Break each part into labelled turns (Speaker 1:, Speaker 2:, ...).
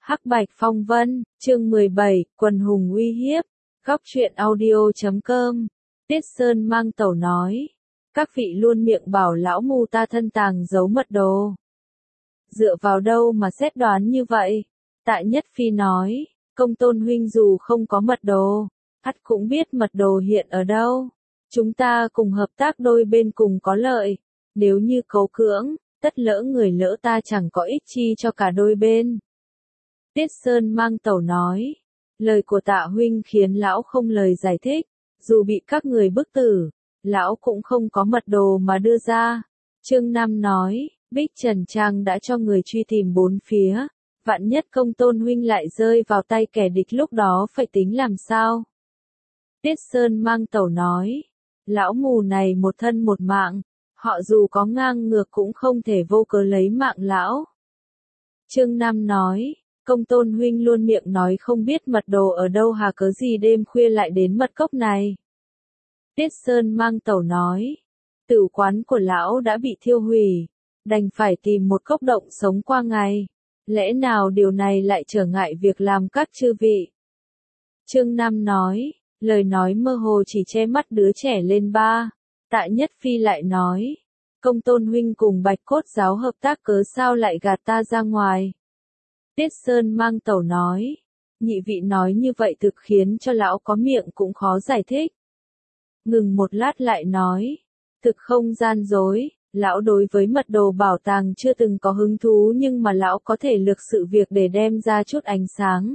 Speaker 1: Hắc Bạch Phong Vân, chương 17, Quần hùng uy hiếp, góc truyện audio.com. Tiết Sơn mang tẩu nói, các vị luôn miệng bảo lão mù ta thân tàng giấu mật đồ. Dựa vào đâu mà xét đoán như vậy? Tạ Nhất Phi nói, Công Tôn huynh dù không có mật đồ, ắt cũng biết mật đồ hiện ở đâu. Chúng ta cùng hợp tác đôi bên cùng có lợi, nếu như cấu cưỡng, tất lỡ người lỡ ta chẳng có ích chi cho cả đôi bên. Tiết Sơn mang tẩu nói, lời của Tạ huynh khiến lão không lời giải thích, dù bị các người bức tử, lão cũng không có mật đồ mà đưa ra. Chương 5 nói, Bích Trần Trang đã cho người truy tìm bốn phía, vạn nhất Công Tôn huynh lại rơi vào tay kẻ địch lúc đó phải tính làm sao? Tiết Sơn mang tẩu nói, lão mù này một thân một mạng, họ dù có ngang ngược cũng không thể vô cớ lấy mạng lão. Chương 5 nói, Công Tôn huynh luôn miệng nói không biết mật đồ ở đâu hà cớ gì đêm khuya lại đến mật cốc này. Tiết Sơn mang tẩu nói, tửu quán của lão đã bị thiêu hủy, đành phải tìm một cốc động sống qua ngày. Lẽ nào điều này lại trở ngại việc làm các chư vị? Chương 5 nói, lời nói mơ hồ chỉ che mắt đứa trẻ lên ba. Tạ Nhất Phi lại nói, Công Tôn huynh cùng Bạch Cốt giáo hợp tác cớ sao lại gạt ta ra ngoài? Tiết Sơn mang tẩu nói, nhị vị nói như vậy thực khiến cho lão có miệng cũng khó giải thích. Ngừng một lát lại nói, thực không gian dối, lão đối với mật đồ bảo tàng chưa từng có hứng thú nhưng mà lão có thể lược sự việc để đem ra chút ánh sáng.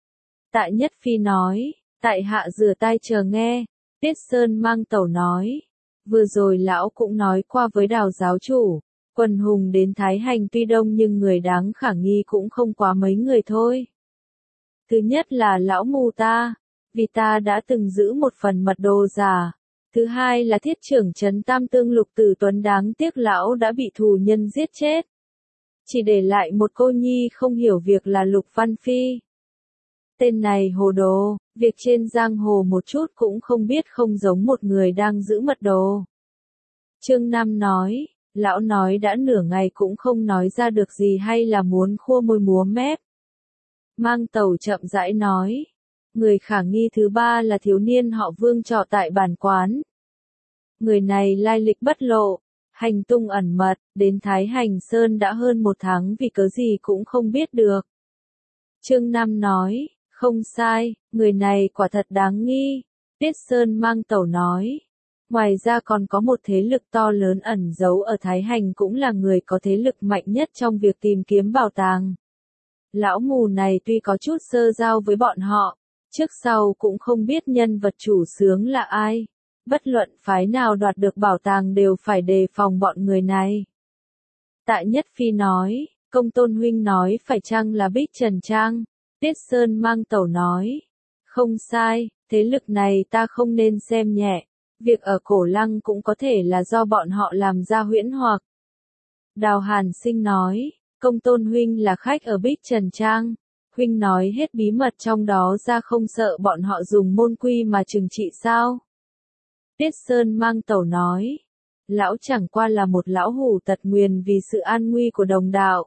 Speaker 1: Tạ Nhất Phi nói, tại hạ rửa tai chờ nghe. Tiết Sơn mang tẩu nói, vừa rồi lão cũng nói qua với Đào giáo chủ, quần hùng đến Thái Hành tuy đông nhưng người đáng khả nghi cũng không quá mấy người thôi. Thứ nhất là lão mù ta, vì ta đã từng giữ một phần mật đồ giả. Thứ hai là thiết trưởng trấn Tam Tương Lục Tử Tuấn, đáng tiếc lão đã bị thù nhân giết chết. Chỉ để lại một cô nhi không hiểu việc là Lục Văn Phi. Tên này hồ đồ, việc trên giang hồ một chút cũng không biết, không giống một người đang giữ mật đồ. Chương 5 nói, lão nói đã nửa ngày cũng không nói ra được gì hay là muốn khua môi múa mép. Mang tẩu chậm rãi nói, người khả nghi thứ ba là thiếu niên họ Vương trọ tại bản quán. Người này lai lịch bất lộ, hành tung ẩn mật, đến Thái Hành Sơn đã hơn một tháng vì cớ gì cũng không biết được. Chương 5 nói, không sai, người này quả thật đáng nghi. Tiết Sơn mang tẩu nói, ngoài ra còn có một thế lực to lớn ẩn giấu ở Thái Hành, cũng là người có thế lực mạnh nhất trong việc tìm kiếm bảo tàng. Lão mù này tuy có chút sơ giao với bọn họ, trước sau cũng không biết nhân vật chủ xướng là ai. Bất luận phái nào đoạt được bảo tàng đều phải đề phòng bọn người này. Tạ Nhất Phi nói, Công Tôn huynh nói phải chăng là Bích Trần Trang? Tiết Sơn mang tẩu nói, không sai, thế lực này ta không nên xem nhẹ. Việc ở Cổ Lăng cũng có thể là do bọn họ làm ra huyễn hoặc. Đào Hàn Sinh nói, Công Tôn huynh là khách ở Bích Trần Trang. Huynh nói hết bí mật trong đó ra không sợ bọn họ dùng môn quy mà trừng trị sao? Tiết Sơn mang tẩu nói, lão chẳng qua là một lão hủ tật nguyền vì sự an nguy của đồng đạo.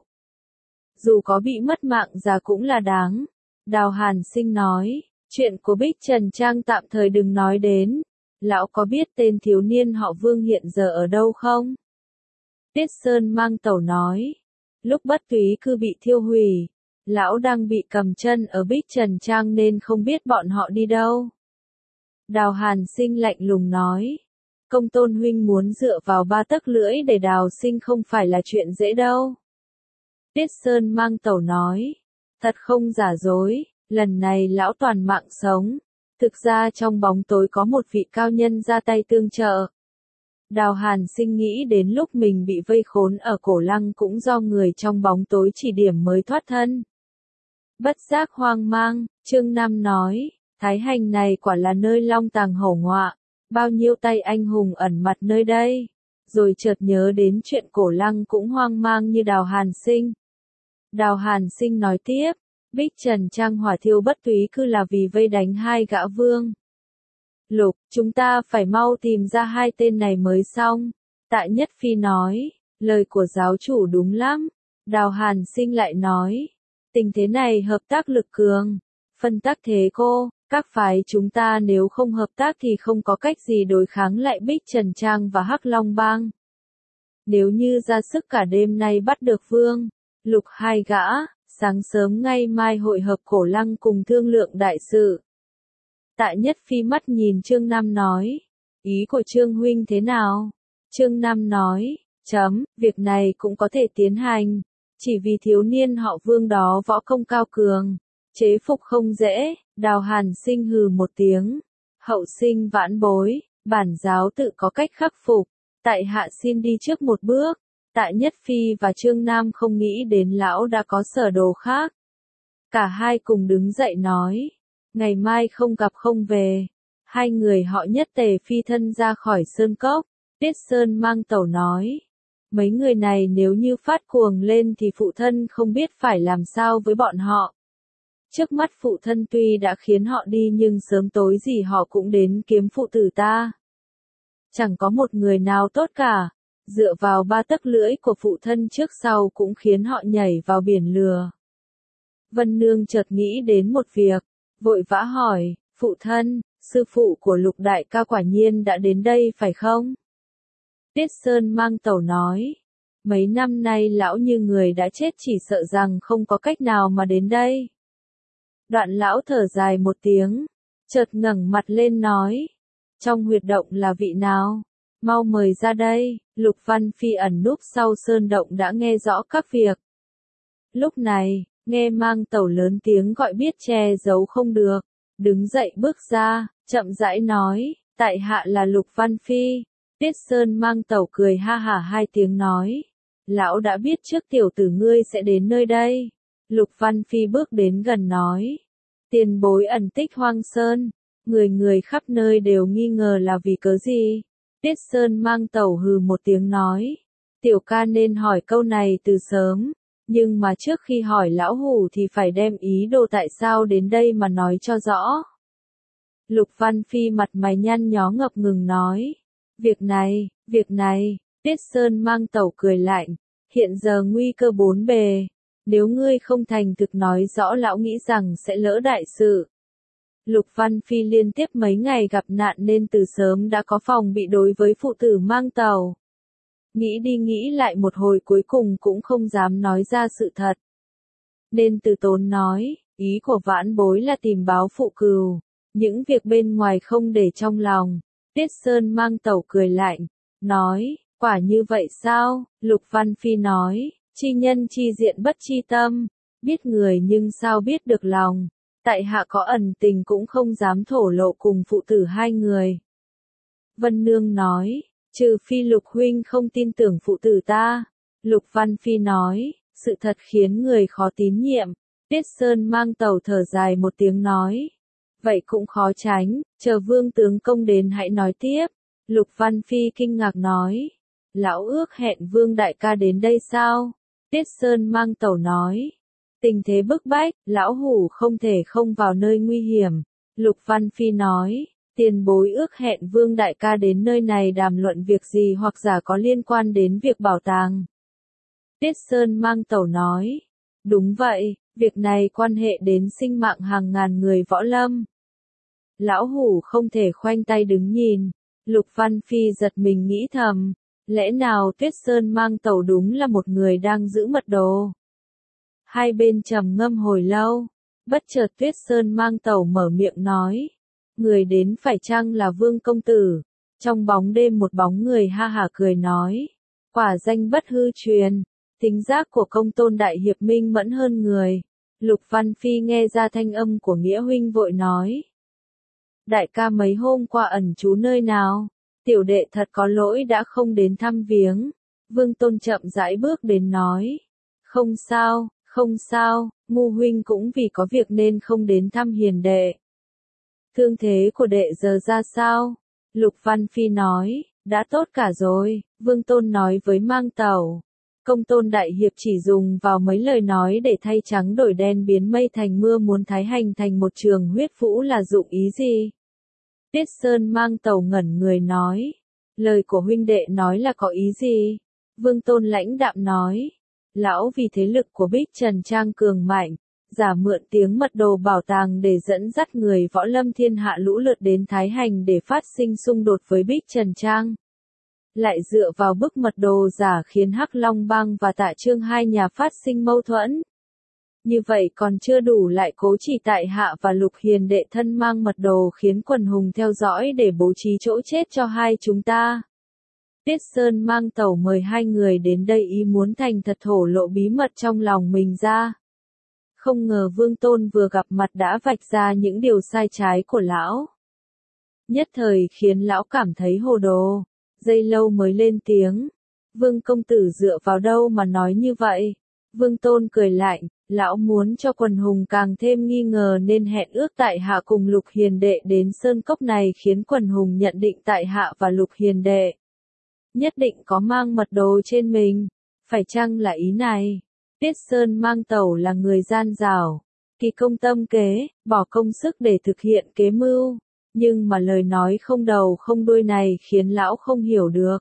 Speaker 1: Dù có bị mất mạng già cũng là đáng. Đào Hàn Sinh nói, chuyện của Bích Trần Trang tạm thời đừng nói đến. Lão có biết tên thiếu niên họ Vương hiện giờ ở đâu không? Tiết Sơn mang tẩu nói, lúc Bất Túy Cư bị thiêu hủy, lão đang bị cầm chân ở Bích Trần Trang nên không biết bọn họ đi đâu. Đào Hàn Sinh lạnh lùng nói, Công Tôn huynh muốn dựa vào ba tấc lưỡi để đào sinh không phải là chuyện dễ đâu. Tiết Sơn mang tẩu nói, thật không giả dối, lần này lão toàn mạng sống. Thực ra trong bóng tối có một vị cao nhân ra tay tương trợ. Đào Hàn Sinh nghĩ đến lúc mình bị vây khốn ở Cổ Lăng cũng do người trong bóng tối chỉ điểm mới thoát thân. Bất giác hoang mang, chương 5 nói, Thái Hành này quả là nơi long tàng hổ ngọa, bao nhiêu tay anh hùng ẩn mặt nơi đây. Rồi chợt nhớ đến chuyện Cổ Lăng cũng hoang mang như Đào Hàn Sinh. Đào Hàn Sinh nói tiếp, Bích Trần Trang hỏa thiêu Bất Túy Cư là vì vây đánh hai gã vương. Lục, chúng ta phải mau tìm ra hai tên này mới xong. Tạ Nhất Phi nói, lời của giáo chủ đúng lắm. Đào Hàn Sinh lại nói, Tình thế này hợp tác lực cường, phân tắc thế cô, các phái chúng ta nếu không hợp tác thì không có cách gì đối kháng lại Bích Trần Trang và Hắc Long Bang. Nếu như ra sức cả đêm nay bắt được Vương, Lục hai gã, sáng sớm ngay mai hội hợp Cổ Lăng cùng thương lượng đại sự. Tạ Nhất Phi mắt nhìn Trương Nam nói, ý của Trương huynh thế nào? Trương Nam nói, việc này cũng có thể tiến hành, chỉ vì thiếu niên họ Vương đó võ công cao cường, chế phục không dễ. Đào Hàn Sinh hừ một tiếng, hậu sinh vãn bối, bản giáo tự có cách khắc phục, tại hạ xin đi trước một bước. Tạ Nhất Phi và Trương Nam không nghĩ đến lão đã có sở đồ khác. Cả hai cùng đứng dậy nói, ngày mai không gặp không về. Hai người họ nhất tề phi thân ra khỏi sơn cốc. Tiết Sơn Mang Tẩu nói, mấy người này nếu như phát cuồng lên thì phụ thân không biết phải làm sao với bọn họ. Trước mắt phụ thân tuy đã khiến họ đi nhưng sớm tối gì họ cũng đến kiếm phụ tử ta. Chẳng có một người nào tốt cả, dựa vào ba tấc lưỡi của phụ thân trước sau cũng khiến họ nhảy vào biển lừa. Vân Nương chợt nghĩ đến một việc, vội vã hỏi, phụ thân, sư phụ của Lục đại ca quả nhiên đã đến đây phải không? Tiết Sơn Mang Tẩu nói, mấy năm nay lão như người đã chết chỉ sợ rằng không có cách nào mà đến đây. Đoạn lão thở dài một tiếng, chợt ngẩng mặt lên nói, trong huyệt động là vị nào? Mau mời ra đây. Lục Văn Phi ẩn núp sau sơn động đã nghe rõ các việc. Lúc này, nghe Mang Tẩu lớn tiếng gọi biết che giấu không được, đứng dậy bước ra, chậm rãi nói, tại hạ là Lục Văn Phi. Tiết Sơn Mang Tẩu cười ha hả hai tiếng nói, lão đã biết trước tiểu tử ngươi sẽ đến nơi đây. Lục Văn Phi bước đến gần nói, tiền bối ẩn tích hoang sơn, người người khắp nơi đều nghi ngờ là vì cớ gì? Tiết Sơn Mang Tẩu hừ một tiếng nói, tiểu ca nên hỏi câu này từ sớm, nhưng mà trước khi hỏi lão hủ thì phải đem ý đồ tại sao đến đây mà nói cho rõ. Lục Văn Phi mặt mày nhăn nhó ngập ngừng nói, việc này, Tiết Sơn Mang Tẩu cười lạnh, hiện giờ nguy cơ bốn bề, nếu ngươi không thành thực nói rõ lão nghĩ rằng sẽ lỡ đại sự. Lục Văn Phi liên tiếp mấy ngày gặp nạn nên từ sớm đã có phòng bị đối với phụ tử Mang Tẩu. Nghĩ đi nghĩ lại một hồi cuối cùng cũng không dám nói ra sự thật. Nên từ tốn nói, ý của vãn bối là tìm báo phụ cừu, những việc bên ngoài không để trong lòng. Tiết Sơn Mang Tẩu cười lạnh, nói, quả như vậy sao? Lục Văn Phi nói, chi nhân chi diện bất chi tâm, biết người nhưng sao biết được lòng. Tại hạ có ẩn tình cũng không dám thổ lộ cùng phụ tử hai người. Vân Nương nói, trừ phi Lục huynh không tin tưởng phụ tử ta. Lục Văn Phi nói, sự thật khiến người khó tín nhiệm. Tiết Sơn Mang Tẩu thở dài một tiếng nói, vậy cũng khó tránh, chờ Vương tướng công đến hãy nói tiếp. Lục Văn Phi kinh ngạc nói, lão ước hẹn Vương đại ca đến đây sao? Tiết Sơn Mang Tẩu nói, tình thế bức bách, lão hủ không thể không vào nơi nguy hiểm. Lục Văn Phi nói, tiền bối ước hẹn Vương đại ca đến nơi này đàm luận việc gì hoặc giả có liên quan đến việc bảo tàng. Tiết Sơn Mang Tẩu nói, đúng vậy, việc này quan hệ đến sinh mạng hàng ngàn người võ lâm. Lão hủ không thể khoanh tay đứng nhìn. Lục Văn Phi giật mình nghĩ thầm, lẽ nào Tuyết Sơn Mang Tẩu đúng là một người đang giữ mật đồ? Hai bên trầm ngâm hồi lâu, bất chợt Tuyết Sơn Mang Tẩu mở miệng nói, người đến phải chăng là Vương công tử? Trong bóng đêm một bóng người ha hả cười nói, quả danh bất hư truyền, tính giác của công tôn đại hiệp minh mẫn hơn người. Lục Văn Phi nghe ra thanh âm của Nghĩa huynh vội nói, đại ca mấy hôm qua ẩn trú nơi nào? Tiểu đệ thật có lỗi đã không đến thăm viếng. Vương Tôn chậm rãi bước đến nói, không sao, Ngu huynh cũng vì có việc nên không đến thăm hiền đệ. Thương thế của đệ giờ ra sao? Lục Văn Phi nói, đã tốt cả rồi. Vương Tôn nói với Mang Tẩu, công tôn đại hiệp chỉ dùng vào mấy lời nói để thay trắng đổi đen biến mây thành mưa muốn thái hành thành một trường huyết vũ là dụng ý gì? Tiết Sơn Mang Tẩu ngẩn người nói, lời của huynh đệ nói là có ý gì? Vương Tôn lãnh đạm nói, lão vì thế lực của Bích Trần Trang cường mạnh, giả mượn tiếng mật đồ bảo tàng để dẫn dắt người võ lâm thiên hạ lũ lượt đến Thái Hành để phát sinh xung đột với Bích Trần Trang. Lại dựa vào bức mật đồ giả khiến Hắc Long Bang và Tạ Trương hai nhà phát sinh mâu thuẫn. Như vậy còn chưa đủ, lại cố chỉ tại hạ và Lục Hiền đệ thân mang mật đồ khiến quần hùng theo dõi để bố trí chỗ chết cho hai chúng ta. Tiết Sơn mang tẩu mời hai người đến đây ý muốn thành thật thổ lộ bí mật trong lòng mình ra. Không ngờ Vương Tôn vừa gặp mặt đã vạch ra những điều sai trái của lão. Nhất thời khiến lão cảm thấy hồ đồ, giây lâu mới lên tiếng. Vương công tử dựa vào đâu mà nói như vậy? Vương Tôn cười lạnh, lão muốn cho quần hùng càng thêm nghi ngờ nên hẹn ước tại hạ cùng Lục Hiền đệ đến sơn cốc này khiến quần hùng nhận định tại hạ và Lục Hiền đệ nhất định có mang mật đồ trên mình. Phải chăng là ý này? Tiết Sơn mang tẩu là người gian dảo, kỳ công tâm kế, bỏ công sức để thực hiện kế mưu, nhưng mà lời nói không đầu không đuôi này khiến lão không hiểu được.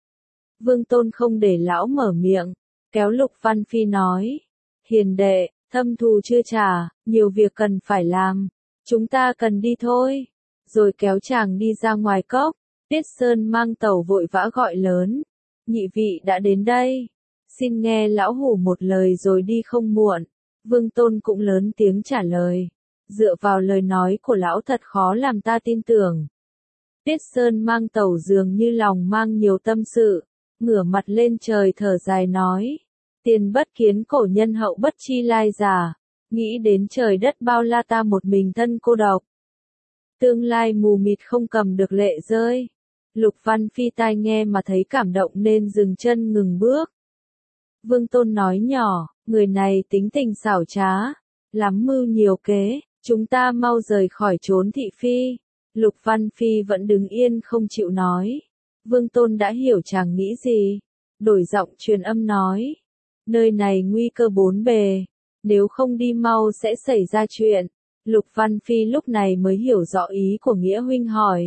Speaker 1: Vương Tôn không để lão mở miệng, kéo Lục Văn Phi nói, Hiền đệ, thâm thù chưa trả, nhiều việc cần phải làm, chúng ta cần đi thôi, rồi kéo chàng đi ra ngoài cốc. Tiết Sơn mang tẩu vội vã gọi lớn, nhị vị đã đến đây, xin nghe lão hủ một lời rồi đi không muộn. Vương Tôn cũng lớn tiếng trả lời, dựa vào lời nói của lão thật khó làm ta tin tưởng. Tiết Sơn mang tẩu dường như lòng mang nhiều tâm sự, ngửa mặt lên trời thở dài nói, tiền bất kiến cổ nhân hậu bất chi lai giả, nghĩ đến trời đất bao la ta một mình thân cô độc. Tương lai mù mịt không cầm được lệ rơi. Lục Văn Phi tai nghe mà thấy cảm động nên dừng chân ngừng bước. Vương Tôn nói nhỏ, người này tính tình xảo trá, lắm mưu nhiều kế, chúng ta mau rời khỏi trốn thị phi. Lục Văn Phi vẫn đứng yên không chịu nói. Vương Tôn đã hiểu chàng nghĩ gì, đổi giọng truyền âm nói, nơi này nguy cơ bốn bề, nếu không đi mau sẽ xảy ra chuyện. Lục Văn Phi lúc này mới hiểu rõ ý của Nghĩa huynh hỏi,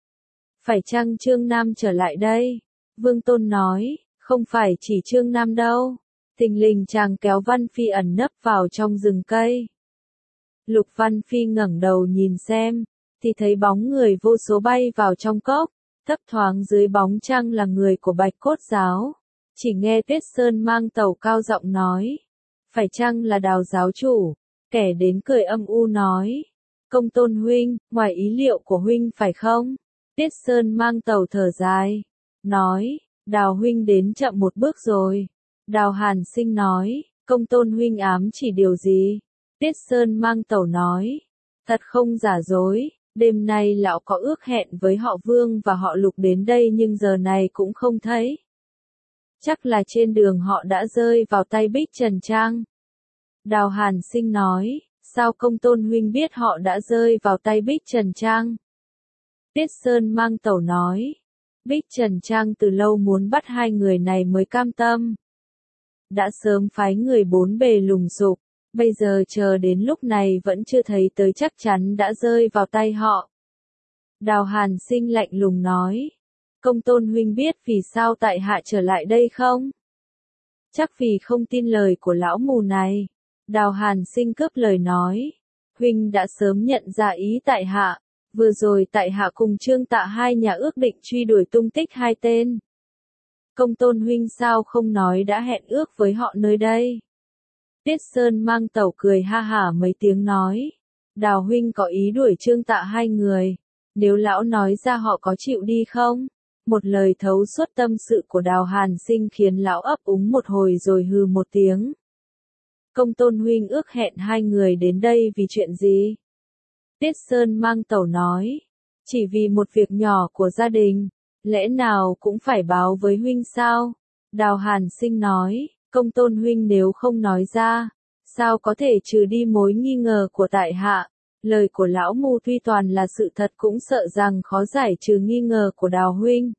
Speaker 1: phải chăng Trương Nam trở lại đây? Vương Tôn nói, không phải chỉ Trương Nam đâu. Thình lình chàng kéo Văn Phi ẩn nấp vào trong rừng cây. Lục Văn Phi ngẩng đầu nhìn xem, thì thấy bóng người vô số bay vào trong cốc, thấp thoáng dưới bóng trăng là người của Bạch Cốt giáo. Chỉ nghe Tiết Sơn mang tẩu cao giọng nói, phải chăng là Đào giáo chủ? Kẻ đến cười âm u nói, Công Tôn huynh, ngoài ý liệu của huynh phải không? Tiết Sơn mang tẩu thở dài, nói, Đào huynh đến chậm một bước rồi. Đào Hàn Sinh nói, Công Tôn huynh ám chỉ điều gì? Tiết Sơn mang tẩu nói, thật không giả dối, đêm nay lão có ước hẹn với họ Vương và họ Lục đến đây nhưng giờ này cũng không thấy. Chắc là trên đường họ đã rơi vào tay Bích Trần Trang. Đào Hàn Sinh nói, sao Công Tôn huynh biết họ đã rơi vào tay Bích Trần Trang? Tiết Sơn mang tẩu nói, Bích Trần Trang từ lâu muốn bắt hai người này mới cam tâm. Đã sớm phái người bốn bề lùng sục, bây giờ chờ đến lúc này vẫn chưa thấy tới chắc chắn đã rơi vào tay họ. Đào Hàn Sinh lạnh lùng nói, Công Tôn huynh biết vì sao tại hạ trở lại đây không? Chắc vì không tin lời của lão mù này. Đào Hàn Sinh cướp lời nói, huynh đã sớm nhận ra ý tại hạ, vừa rồi tại hạ cùng Trương Tạ hai nhà ước định truy đuổi tung tích hai tên. Công Tôn huynh sao không nói đã hẹn ước với họ nơi đây? Tiết Sơn mang tẩu cười ha hả mấy tiếng nói, Đào huynh có ý đuổi Trương Tạ hai người, nếu lão nói ra họ có chịu đi không? Một lời thấu suốt tâm sự của Đào Hàn Sinh khiến lão ấp úng một hồi rồi hừ một tiếng. Công Tôn huynh ước hẹn hai người đến đây vì chuyện gì? Tiết Sơn mang tẩu nói, chỉ vì một việc nhỏ của gia đình, lẽ nào cũng phải báo với huynh sao? Đào Hàn Sinh nói, Công Tôn huynh nếu không nói ra, sao có thể trừ đi mối nghi ngờ của tại hạ? Lời của lão mù tuy toàn là sự thật cũng sợ rằng khó giải trừ nghi ngờ của Đào huynh.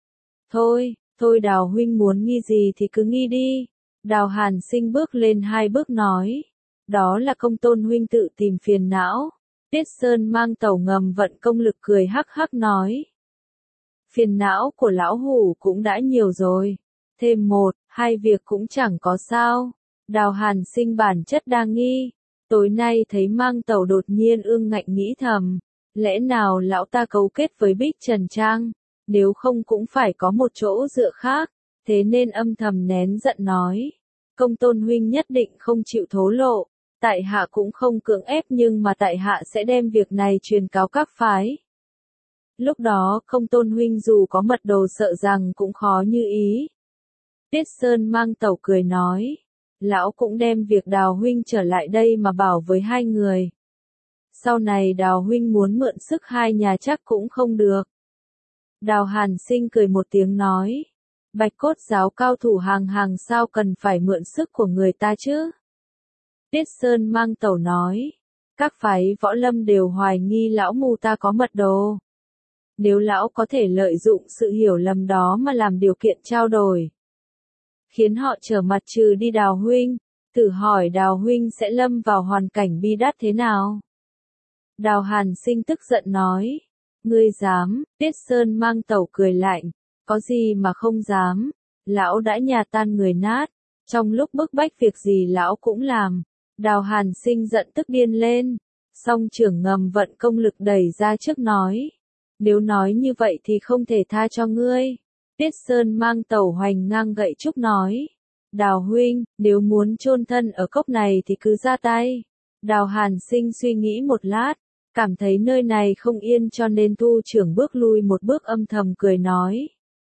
Speaker 1: Thôi Đào huynh muốn nghi gì thì cứ nghi đi. Đào Hàn Sinh bước lên hai bước nói, đó là Công Tôn huynh tự tìm phiền não. Tiết Sơn mang tẩu ngầm vận công lực cười hắc hắc nói, phiền não của lão hủ cũng đã nhiều rồi, thêm một, hai việc cũng chẳng có sao. Đào Hàn Sinh bản chất đa nghi, Tối nay thấy Mang Tẩu đột nhiên ương ngạnh nghĩ thầm, lẽ nào lão ta cấu kết với Bích Trần Trang, nếu không cũng phải có một chỗ dựa khác, thế nên âm thầm nén giận nói, Công Tôn huynh nhất định không chịu thố lộ, tại hạ cũng không cưỡng ép nhưng mà tại hạ sẽ đem việc này truyền cáo các phái. Lúc đó Công Tôn huynh dù có mật đồ sợ rằng cũng khó như ý. Tiết Sơn Mang Tẩu cười nói, lão cũng đem việc Đào huynh trở lại đây mà bảo với hai người. Sau này Đào huynh muốn mượn sức hai nhà chắc cũng không được. Đào Hàn Sinh cười một tiếng nói, Bạch Cốt giáo cao thủ hàng hàng sao cần phải mượn sức của người ta chứ? Tiết Sơn Mang Tẩu nói, các phái võ lâm đều hoài nghi lão mù ta có mật đồ. Nếu lão có thể lợi dụng sự hiểu lầm đó mà làm điều kiện trao đổi, khiến họ trở mặt trừ đi Đào huynh, thử hỏi Đào huynh sẽ lâm vào hoàn cảnh bi đát thế nào? Đào Hàn Sinh tức giận nói, ngươi dám? Tiết Sơn Mang Tẩu cười lạnh, có gì mà không dám, lão đã nhà tan người nát, trong lúc bức bách việc gì lão cũng làm. Đào Hàn Sinh giận tức điên lên, song trưởng ngầm vận công lực đẩy ra trước nói, nếu nói như vậy thì không thể tha cho ngươi. Tiết Sơn Mang Tẩu hoành ngang gậy trúc nói, Đào huynh, nếu muốn chôn thân ở cốc này thì cứ ra tay. Đào Hàn Sinh suy nghĩ một lát, cảm thấy nơi này không yên cho nên thu trưởng bước lui một bước âm thầm cười nói,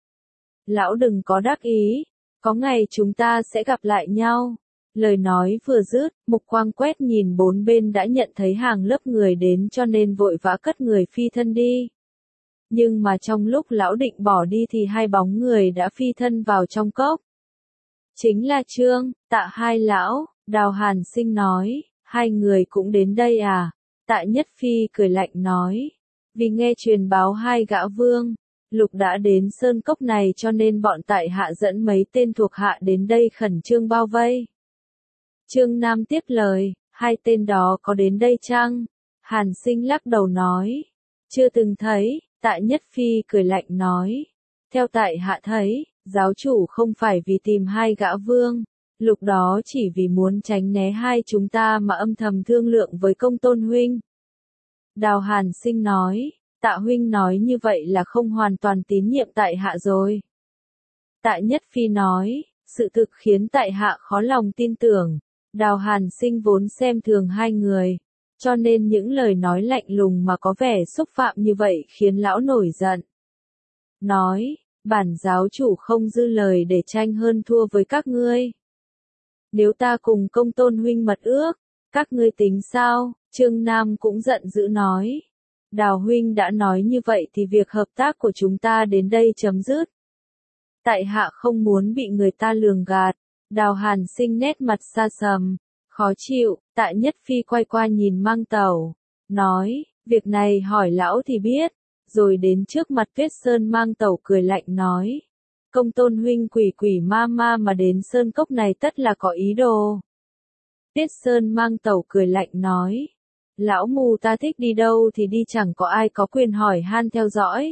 Speaker 1: lão đừng có đắc ý, có ngày chúng ta sẽ gặp lại nhau. Lời nói vừa dứt, mục quang quét nhìn bốn bên đã nhận thấy hàng lớp người đến cho nên vội vã cất người phi thân đi. Nhưng mà trong lúc lão định bỏ đi thì hai bóng người đã phi thân vào trong cốc. Chính là Trương, Tạ hai lão. Đào Hàn Sinh nói, hai người cũng đến đây à? Tạ Nhất Phi cười lạnh nói, vì nghe truyền báo hai gã vương lục đã đến sơn cốc này cho nên bọn tại hạ dẫn mấy tên thuộc hạ đến đây khẩn trương bao vây. Trương Nam tiếp lời, hai tên đó có đến đây chăng? Hàn Sinh lắc đầu nói, chưa từng thấy. Tạ Nhất Phi cười lạnh nói, theo tại hạ thấy, giáo chủ không phải vì tìm hai gã vương lục đó chỉ vì muốn tránh né hai chúng ta mà âm thầm thương lượng với Công Tôn huynh. Đào Hàn Sinh nói, Tạ huynh nói như vậy là không hoàn toàn tín nhiệm tại hạ rồi. Tạ Nhất Phi nói, sự thực khiến tại hạ khó lòng tin tưởng. Đào Hàn Sinh vốn xem thường hai người, cho nên những lời nói lạnh lùng mà có vẻ xúc phạm như vậy khiến lão nổi giận. Nói, bản giáo chủ không dư lời để tranh hơn thua với các ngươi. Nếu ta cùng Công Tôn huynh mật ước, các ngươi tính sao? Trương Nam cũng giận dữ nói. Đào huynh đã nói như vậy thì việc hợp tác của chúng ta đến đây chấm dứt. Tại hạ không muốn bị người ta lường gạt. Đào Hàn Sinh nét mặt xa sầm, khó chịu. Tạ Nhất Phi quay qua nhìn Mang Tẩu, nói, việc này hỏi lão thì biết. Rồi đến trước mặt Tuyết Sơn Mang Tẩu cười lạnh nói, Công Tôn huynh quỷ quỷ ma ma mà đến sơn cốc này tất là có ý đồ. Tuyết Sơn Mang Tẩu cười lạnh nói, lão mù ta thích đi đâu thì đi, chẳng có ai có quyền hỏi han theo dõi.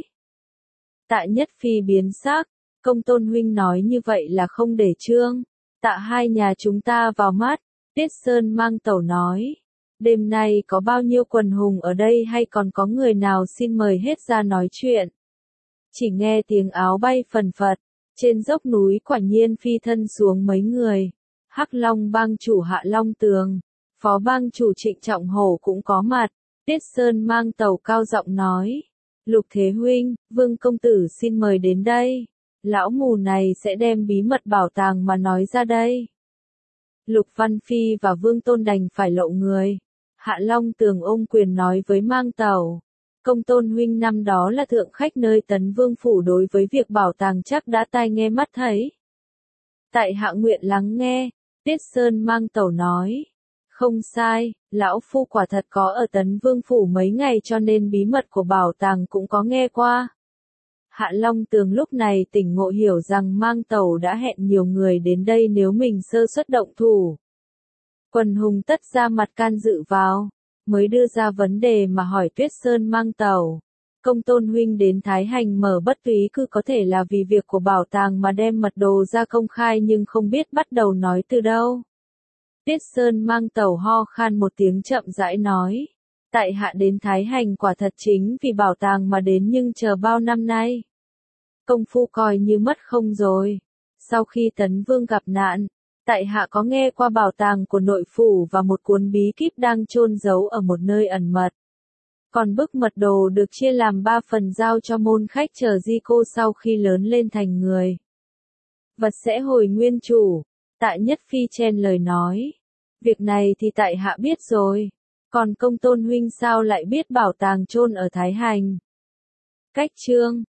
Speaker 1: Tạ Nhất Phi biến sắc, Công Tôn huynh nói như vậy là không để Trương, Tạ hai nhà chúng ta vào mắt. Tiết Sơn Mang Tẩu nói, đêm nay có bao nhiêu quần hùng ở đây hay còn có người nào xin mời hết ra nói chuyện. Chỉ nghe tiếng áo bay phần phật, trên dốc núi quả nhiên phi thân xuống mấy người. Hắc Long bang chủ Hạ Long Tường, phó bang chủ Trịnh Trọng Hổ cũng có mặt. Tiết Sơn Mang Tẩu cao giọng nói, Lục Thế huynh, Vương công tử xin mời đến đây. Lão mù này sẽ đem bí mật bảo tàng mà nói ra đây. Lục Văn Phi và Vương Tôn đành phải lộ người. Hạ Long Tường ôm quyền nói với Mang Tẩu, Công Tôn huynh năm đó là thượng khách nơi Tấn Vương phủ, đối với việc bảo tàng chắc đã tai nghe mắt thấy. Tại hạ nguyện lắng nghe. Tiết Sơn Mang Tẩu nói, không sai, lão phu quả thật có ở Tấn Vương phủ mấy ngày cho nên bí mật của bảo tàng cũng có nghe qua. Hạ Long Tường lúc này tỉnh ngộ, hiểu rằng Mang Tẩu đã hẹn nhiều người đến đây, nếu mình sơ suất động thủ, quần hùng tất ra mặt can dự vào, mới đưa ra vấn đề mà hỏi Tuyết Sơn Mang Tẩu. Công Tôn huynh đến Thái Hành mở Bất Túy Cư có thể là vì việc của bảo tàng mà đem mật đồ ra công khai, nhưng không biết bắt đầu nói từ đâu. Tiết Sơn Mang Tẩu ho khan một tiếng chậm rãi nói. Tại hạ đến Thái Hành quả thật chính vì bảo tàng mà đến, nhưng chờ bao năm nay. Công phu coi như mất không rồi. Sau khi Tấn Vương gặp nạn, tại hạ có nghe qua bảo tàng của nội phủ và một cuốn bí kíp đang chôn giấu ở một nơi ẩn mật. Còn bức mật đồ được chia làm 3 phần giao cho môn khách chờ di cô sau khi lớn lên thành người. Vật sẽ hồi nguyên chủ. Tạ Nhất Phi chen lời nói. Việc này thì tại hạ biết rồi. Còn Công Tôn huynh sao lại biết bảo tàng chôn ở Thái Hành? Cách chương